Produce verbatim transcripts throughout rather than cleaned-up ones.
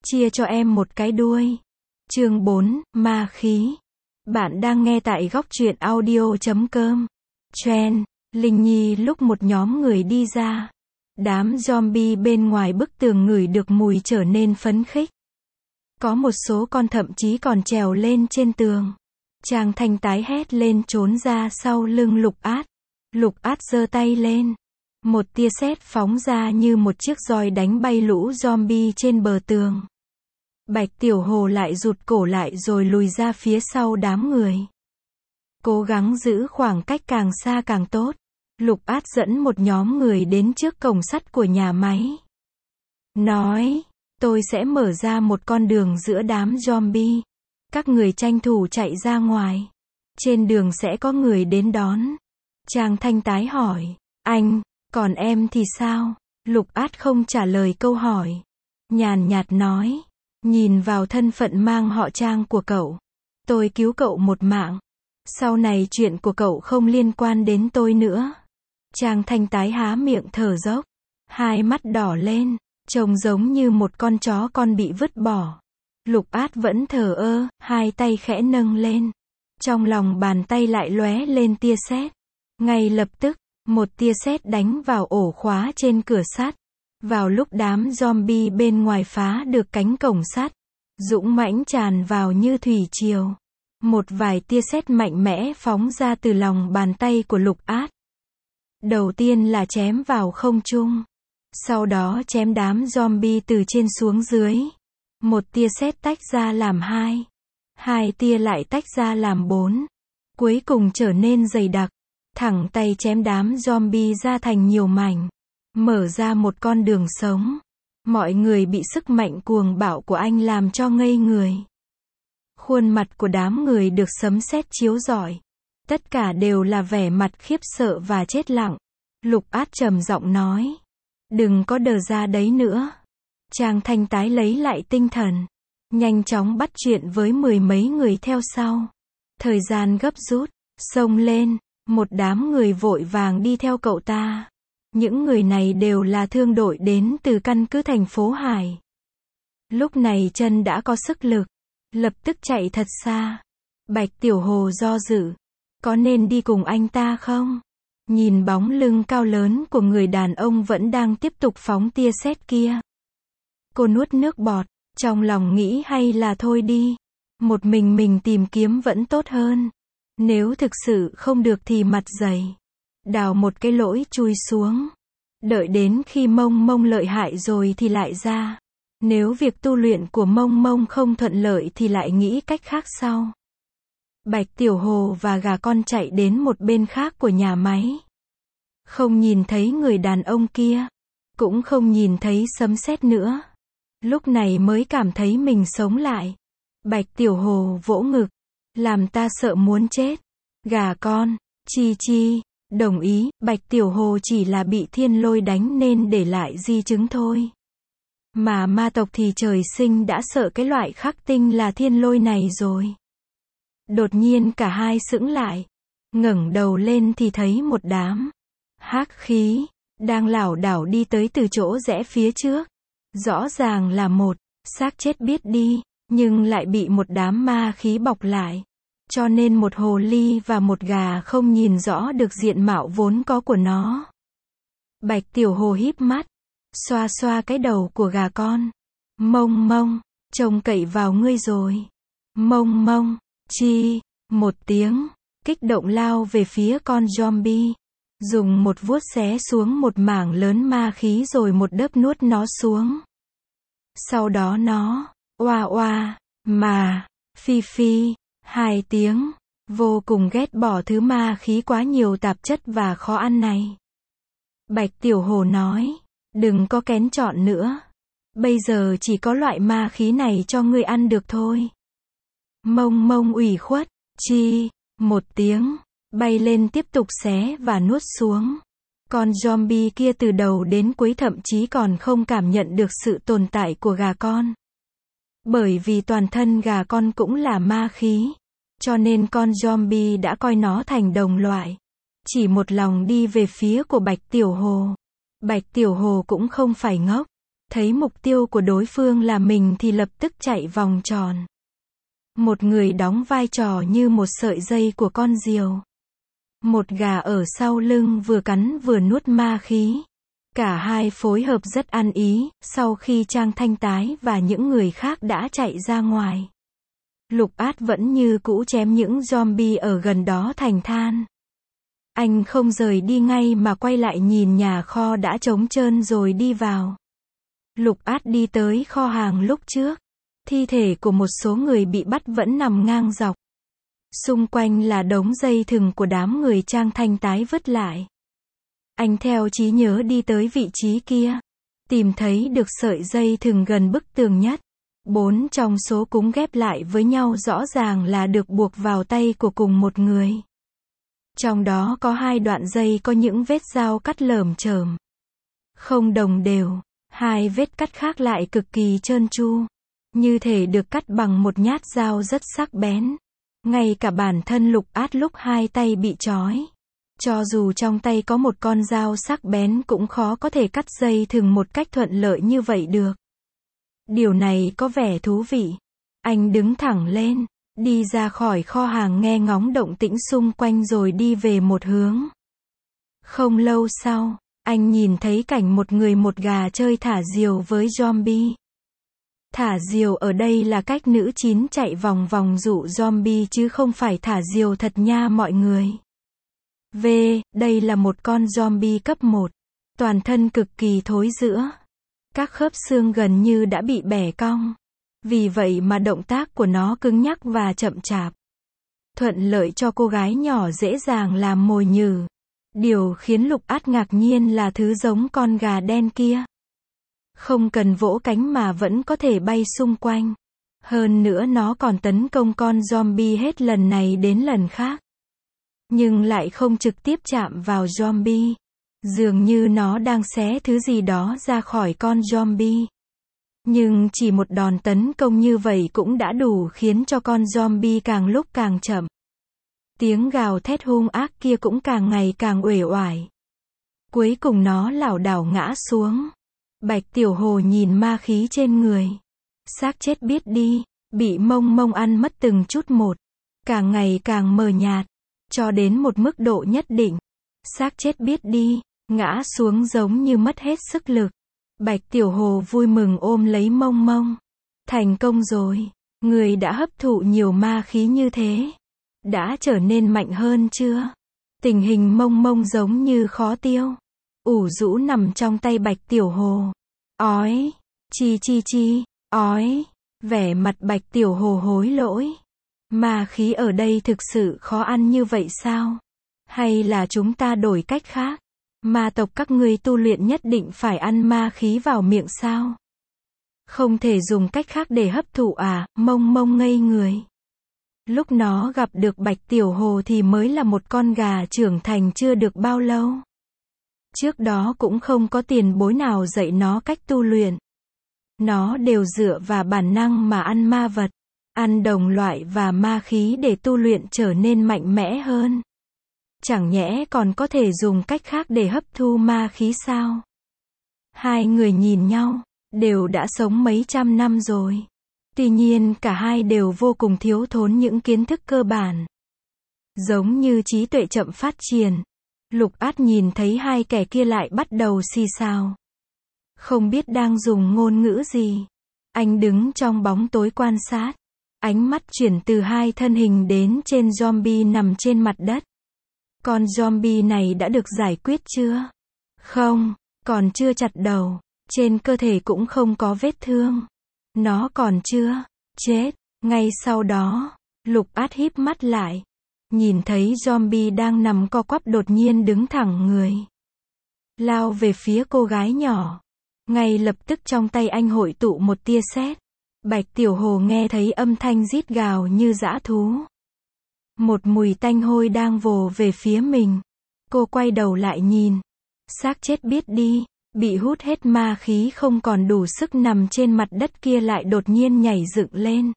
chia cho em một cái đuôi. Chương bốn, ma khí. Bạn đang nghe tại góc truyện audio chấm com. Trend, Linh Nhi lúc một nhóm người đi ra. Đám zombie bên ngoài bức tường ngửi được mùi trở nên phấn khích. Có một số con thậm chí còn trèo lên trên tường. Trang Thanh tái hét lên trốn ra sau lưng Lục Át. Lục Át giơ tay lên. Một tia sét phóng ra như một chiếc roi đánh bay lũ zombie trên bờ tường. Bạch Tiểu Hồ lại rụt cổ lại rồi lùi ra phía sau đám người. Cố gắng giữ khoảng cách càng xa càng tốt. Lục Át dẫn một nhóm người đến trước cổng sắt của nhà máy. Nói, tôi sẽ mở ra một con đường giữa đám zombie. Các người tranh thủ chạy ra ngoài. Trên đường sẽ có người đến đón. Trang Thanh tái hỏi, anh, còn em thì sao? Lục Át không trả lời câu hỏi. Nhàn nhạt nói, nhìn vào thân phận mang họ Trang của cậu. Tôi cứu cậu một mạng. Sau này chuyện của cậu không liên quan đến tôi nữa. Trang Thanh tái há miệng thở dốc. Hai mắt đỏ lên, trông giống như một con chó con bị vứt bỏ. Lục Át vẫn thờ ơ, hai tay khẽ nâng lên. Trong lòng bàn tay lại lóe lên tia sét. Ngay lập tức, một tia sét đánh vào ổ khóa trên cửa sắt. Vào lúc đám zombie bên ngoài phá được cánh cổng sắt, dũng mãnh tràn vào như thủy triều. Một vài tia sét mạnh mẽ phóng ra từ lòng bàn tay của Lục Át. Đầu tiên là chém vào không trung. Sau đó chém đám zombie từ trên xuống dưới. Một tia sét tách ra làm hai. Hai tia lại tách ra làm bốn. Cuối cùng trở nên dày đặc. Thẳng tay chém đám zombie ra thành nhiều mảnh. Mở ra một con đường sống. Mọi người bị sức mạnh cuồng bạo của anh làm cho ngây người. Khuôn mặt của đám người được sấm sét chiếu rọi. Tất cả đều là vẻ mặt khiếp sợ và chết lặng. Lục Át trầm giọng nói. Đừng có đờ ra đấy nữa. Trang Thanh tái lấy lại tinh thần. Nhanh chóng bắt chuyện với mười mấy người theo sau. Thời gian gấp rút. Xông lên. Một đám người vội vàng đi theo cậu ta. Những người này đều là thương đội đến từ căn cứ thành phố Hải. Lúc này chân đã có sức lực. Lập tức chạy thật xa. Bạch Tiểu Hồ do dự. Có nên đi cùng anh ta không? Nhìn bóng lưng cao lớn của người đàn ông vẫn đang tiếp tục phóng tia sét kia. Cô nuốt nước bọt. Trong lòng nghĩ hay là thôi đi. Một mình mình tìm kiếm vẫn tốt hơn. Nếu thực sự không được thì mặt dày. Đào một cái lỗ chui xuống. Đợi đến khi Mông Mông lợi hại rồi thì lại ra. Nếu việc tu luyện của Mông Mông không thuận lợi thì lại nghĩ cách khác sau. Bạch Tiểu Hồ và gà con chạy đến một bên khác của nhà máy. Không nhìn thấy người đàn ông kia. Cũng không nhìn thấy sấm sét nữa. Lúc này mới cảm thấy mình sống lại. Bạch Tiểu Hồ vỗ ngực. Làm ta sợ muốn chết. Gà con, Chi Chi, đồng ý, Bạch Tiểu Hồ chỉ là bị thiên lôi đánh nên để lại di chứng thôi. Mà ma tộc thì trời sinh đã sợ cái loại khắc tinh là thiên lôi này rồi. Đột nhiên cả hai sững lại. Ngẩng đầu lên thì thấy một đám hắc khí đang lảo đảo đi tới từ chỗ rẽ phía trước. Rõ ràng là một xác chết biết đi, nhưng lại bị một đám ma khí bọc lại. Cho nên một hồ ly và một gà không nhìn rõ được diện mạo vốn có của nó. Bạch Tiểu Hồ híp mắt, xoa xoa cái đầu của gà con. Mông Mông, trông cậy vào ngươi rồi. Mông Mông, chi, một tiếng, kích động lao về phía con zombie. Dùng một vuốt xé xuống một mảng lớn ma khí rồi một đớp nuốt nó xuống. Sau đó nó, oa oa, mà, phi phi, hai tiếng, vô cùng ghét bỏ thứ ma khí quá nhiều tạp chất và khó ăn này. Bạch Tiểu Hồ nói, đừng có kén chọn nữa. Bây giờ chỉ có loại ma khí này cho ngươi ăn được thôi. Mông Mông ủy khuất, chi, một tiếng, bay lên tiếp tục xé và nuốt xuống. Con zombie kia từ đầu đến cuối thậm chí còn không cảm nhận được sự tồn tại của gà con. Bởi vì toàn thân gà con cũng là ma khí. Cho nên con zombie đã coi nó thành đồng loại. Chỉ một lòng đi về phía của Bạch Tiểu Hồ. Bạch Tiểu Hồ cũng không phải ngốc. Thấy mục tiêu của đối phương là mình thì lập tức chạy vòng tròn. Một người đóng vai trò như một sợi dây của con diều. Một gà ở sau lưng vừa cắn vừa nuốt ma khí. Cả hai phối hợp rất ăn ý, sau khi Trang Thanh Tái và những người khác đã chạy ra ngoài. Lục Át vẫn như cũ chém những zombie ở gần đó thành than. Anh không rời đi ngay mà quay lại nhìn nhà kho đã trống trơn rồi đi vào. Lục Át đi tới kho hàng lúc trước. Thi thể của một số người bị bắt vẫn nằm ngang dọc. Xung quanh là đống dây thừng của đám người Trang Thanh Tái vứt lại. Anh theo trí nhớ đi tới vị trí kia. Tìm thấy được sợi dây thừng gần bức tường nhất. Bốn trong số cúng ghép lại với nhau rõ ràng là được buộc vào tay của cùng một người. Trong đó có hai đoạn dây có những vết dao cắt lởm chởm. Không đồng đều. Hai vết cắt khác lại cực kỳ trơn tru. Như thể được cắt bằng một nhát dao rất sắc bén. Ngay cả bản thân Lục Át lúc hai tay bị trói. Cho dù trong tay có một con dao sắc bén cũng khó có thể cắt dây thừng một cách thuận lợi như vậy được. Điều này có vẻ thú vị. Anh đứng thẳng lên, đi ra khỏi kho hàng nghe ngóng động tĩnh xung quanh rồi đi về một hướng. Không lâu sau, anh nhìn thấy cảnh một người một gà chơi thả diều với zombie. Thả diều ở đây là cách nữ chín chạy vòng vòng dụ zombie chứ không phải thả diều thật nha mọi người. V, đây là một con zombie cấp một. Toàn thân cực kỳ thối rữa. Các khớp xương gần như đã bị bẻ cong. Vì vậy mà động tác của nó cứng nhắc và chậm chạp. Thuận lợi cho cô gái nhỏ dễ dàng làm mồi nhử. Điều khiến Lục Át ngạc nhiên là thứ giống con gà đen kia. Không cần vỗ cánh mà vẫn có thể bay xung quanh. Hơn nữa nó còn tấn công con zombie hết lần này đến lần khác. Nhưng lại không trực tiếp chạm vào zombie. Dường như nó đang xé thứ gì đó ra khỏi con zombie. Nhưng chỉ một đòn tấn công như vậy cũng đã đủ khiến cho con zombie càng lúc càng chậm. Tiếng gào thét hung ác kia cũng càng ngày càng uể oải. Cuối cùng nó lảo đảo ngã xuống. Bạch Tiểu Hồ nhìn ma khí trên người. Xác chết biết đi, bị mông mông ăn mất từng chút một. Càng ngày càng mờ nhạt. Cho đến một mức độ nhất định. Xác chết biết đi, ngã xuống giống như mất hết sức lực. Bạch Tiểu Hồ vui mừng ôm lấy mông mông. Thành công rồi. Người đã hấp thụ nhiều ma khí như thế. Đã trở nên mạnh hơn chưa? Tình hình mông mông giống như khó tiêu. Ủ rũ nằm trong tay Bạch Tiểu Hồ. Ói. Chi chi chi. Ói. Vẻ mặt Bạch Tiểu Hồ hối lỗi. Ma khí ở đây thực sự khó ăn như vậy sao? Hay là chúng ta đổi cách khác? Ma tộc các ngươi tu luyện nhất định phải ăn ma khí vào miệng sao? Không thể dùng cách khác để hấp thụ à? Mông mông ngây người. Lúc nó gặp được Bạch Tiểu Hồ thì mới là một con gà trưởng thành chưa được bao lâu. Trước đó cũng không có tiền bối nào dạy nó cách tu luyện. Nó đều dựa vào bản năng mà ăn ma vật, ăn đồng loại và ma khí để tu luyện trở nên mạnh mẽ hơn. Chẳng nhẽ còn có thể dùng cách khác để hấp thu ma khí sao? Hai người nhìn nhau, đều đã sống mấy trăm năm rồi. Tuy nhiên cả hai đều vô cùng thiếu thốn những kiến thức cơ bản. Giống như trí tuệ chậm phát triển. Lục Át nhìn thấy hai kẻ kia lại bắt đầu xì xào. Không biết đang dùng ngôn ngữ gì. Anh đứng trong bóng tối quan sát. Ánh mắt chuyển từ hai thân hình đến trên zombie nằm trên mặt đất. Con zombie này đã được giải quyết chưa? Không, còn chưa chặt đầu. Trên cơ thể cũng không có vết thương. Nó còn chưa chết. Ngay sau đó, Lục Át híp mắt lại. Nhìn thấy zombie đang nằm co quắp đột nhiên đứng thẳng người. Lao về phía cô gái nhỏ. Ngay lập tức trong tay anh hội tụ một tia sét. Bạch Tiểu Hồ nghe thấy âm thanh rít gào như dã thú. Một mùi tanh hôi đang vồ về phía mình. Cô quay đầu lại nhìn. Xác chết biết đi, bị hút hết ma khí không còn đủ sức nằm trên mặt đất kia lại đột nhiên nhảy dựng lên.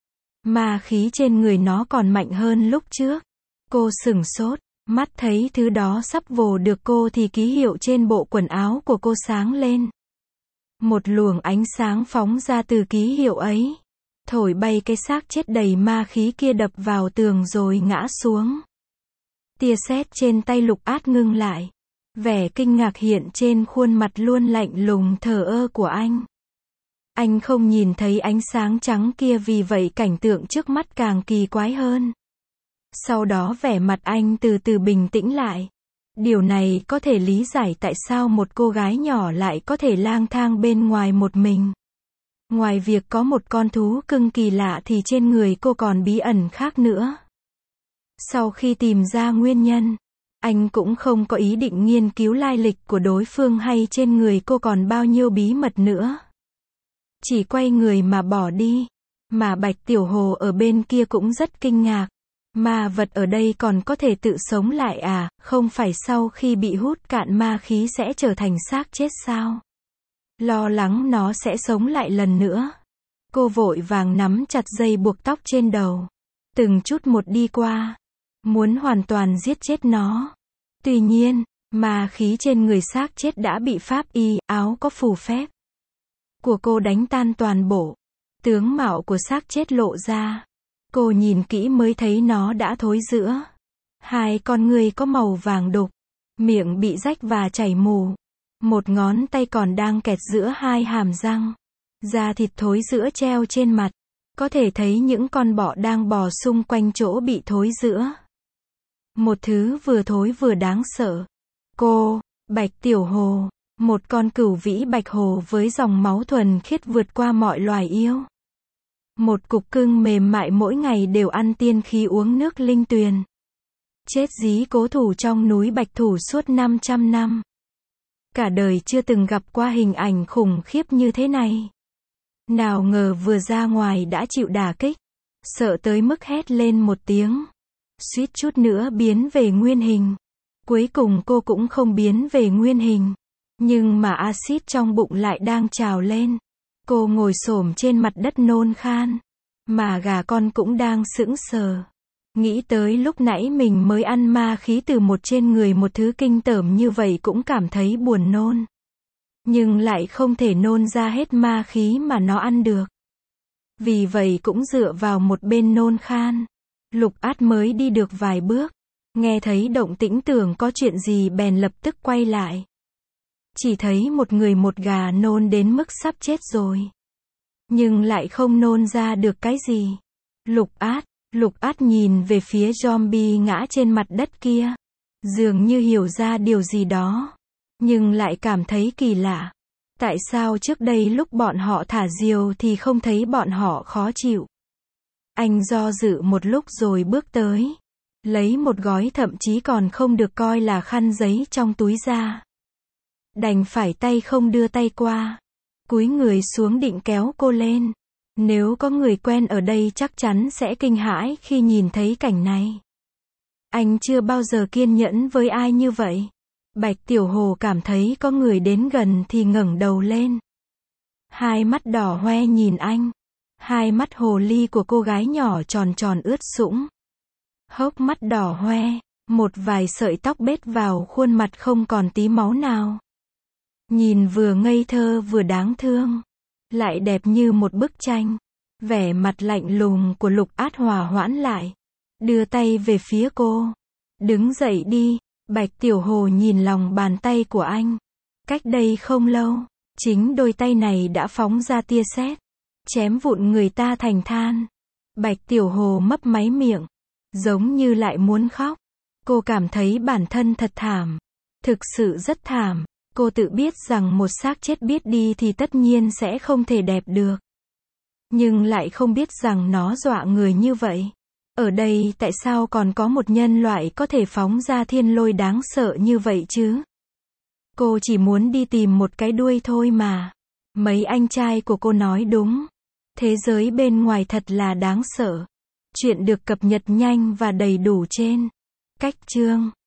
Ma khí trên người nó còn mạnh hơn lúc trước. Cô sửng sốt, mắt thấy thứ đó sắp vồ được cô thì ký hiệu trên bộ quần áo của cô sáng lên. Một luồng ánh sáng phóng ra từ ký hiệu ấy, thổi bay cái xác chết đầy ma khí kia đập vào tường rồi ngã xuống. Tia sét trên tay Lục Át ngưng lại. Vẻ kinh ngạc hiện trên khuôn mặt luôn lạnh lùng thờ ơ của anh. Anh không nhìn thấy ánh sáng trắng kia, vì vậy cảnh tượng trước mắt càng kỳ quái hơn. Sau đó vẻ mặt anh từ từ bình tĩnh lại. Điều này có thể lý giải tại sao một cô gái nhỏ lại có thể lang thang bên ngoài một mình. Ngoài việc có một con thú cưng kỳ lạ thì trên người cô còn bí ẩn khác nữa. Sau khi tìm ra nguyên nhân, anh cũng không có ý định nghiên cứu lai lịch của đối phương hay trên người cô còn bao nhiêu bí mật nữa. Chỉ quay người mà bỏ đi. Mà Bạch Tiểu Hồ ở bên kia cũng rất kinh ngạc. Ma vật ở đây còn có thể tự sống lại à, không phải sau khi bị hút cạn ma khí sẽ trở thành xác chết sao? Lo lắng nó sẽ sống lại lần nữa. Cô vội vàng nắm chặt dây buộc tóc trên đầu. Từng chút một đi qua. Muốn hoàn toàn giết chết nó. Tuy nhiên, ma khí trên người xác chết đã bị pháp y, áo có phù phép của cô đánh tan toàn bộ. Tướng mạo của xác chết lộ ra. Cô nhìn kỹ mới thấy nó đã thối rữa. Hai con người có màu vàng đục. Miệng bị rách và chảy mù. Một ngón tay còn đang kẹt giữa hai hàm răng. Da thịt thối rữa treo trên mặt. Có thể thấy những con bọ đang bò xung quanh chỗ bị thối rữa. Một thứ vừa thối vừa đáng sợ. Cô, Bạch Tiểu Hồ, một con cửu vĩ bạch hồ với dòng máu thuần khiết vượt qua mọi loài yêu. Một cục cưng mềm mại mỗi ngày đều ăn tiên khí uống nước linh tuyền. Chết dí cố thủ trong núi Bạch Thủ suốt năm trăm năm. Cả đời chưa từng gặp qua hình ảnh khủng khiếp như thế này. Nào ngờ vừa ra ngoài đã chịu đả kích. Sợ tới mức hét lên một tiếng. Suýt chút nữa biến về nguyên hình. Cuối cùng cô cũng không biến về nguyên hình. Nhưng mà axit trong bụng lại đang trào lên. Cô ngồi xổm trên mặt đất nôn khan. Mà gà con cũng đang sững sờ. Nghĩ tới lúc nãy mình mới ăn ma khí từ một trên người một thứ kinh tởm như vậy cũng cảm thấy buồn nôn. Nhưng lại không thể nôn ra hết ma khí mà nó ăn được. Vì vậy cũng dựa vào một bên nôn khan. Lục Át mới đi được vài bước. Nghe thấy động tĩnh tưởng có chuyện gì bèn lập tức quay lại. Chỉ thấy một người một gà nôn đến mức sắp chết rồi. Nhưng lại không nôn ra được cái gì. Lục Át, Lục Át nhìn về phía zombie ngã trên mặt đất kia. Dường như hiểu ra điều gì đó. Nhưng lại cảm thấy kỳ lạ. Tại sao trước đây lúc bọn họ thả diều thì không thấy bọn họ khó chịu. Anh do dự một lúc rồi bước tới. Lấy một gói thậm chí còn không được coi là khăn giấy trong túi ra. Đành phải tay không đưa tay qua. Cúi người xuống định kéo cô lên. Nếu có người quen ở đây chắc chắn sẽ kinh hãi khi nhìn thấy cảnh này. Anh chưa bao giờ kiên nhẫn với ai như vậy. Bạch Tiểu Hồ cảm thấy có người đến gần thì ngẩng đầu lên. Hai mắt đỏ hoe nhìn anh. Hai mắt hồ ly của cô gái nhỏ tròn tròn ướt sũng. Hốc mắt đỏ hoe, một vài sợi tóc bết vào khuôn mặt không còn tí máu nào. Nhìn vừa ngây thơ vừa đáng thương. Lại đẹp như một bức tranh. Vẻ mặt lạnh lùng của Lục Át hòa hoãn lại. Đưa tay về phía cô. Đứng dậy đi. Bạch Tiểu Hồ nhìn lòng bàn tay của anh. Cách đây không lâu, chính đôi tay này đã phóng ra tia sét. Chém vụn người ta thành than. Bạch Tiểu Hồ mấp máy miệng. Giống như lại muốn khóc. Cô cảm thấy bản thân thật thảm. Thực sự rất thảm. Cô tự biết rằng một xác chết biết đi thì tất nhiên sẽ không thể đẹp được. Nhưng lại không biết rằng nó dọa người như vậy. Ở đây tại sao còn có một nhân loại có thể phóng ra thiên lôi đáng sợ như vậy chứ? Cô chỉ muốn đi tìm một cái đuôi thôi mà. Mấy anh trai của cô nói đúng. Thế giới bên ngoài thật là đáng sợ. Chuyện được cập nhật nhanh và đầy đủ trên Cách Chương.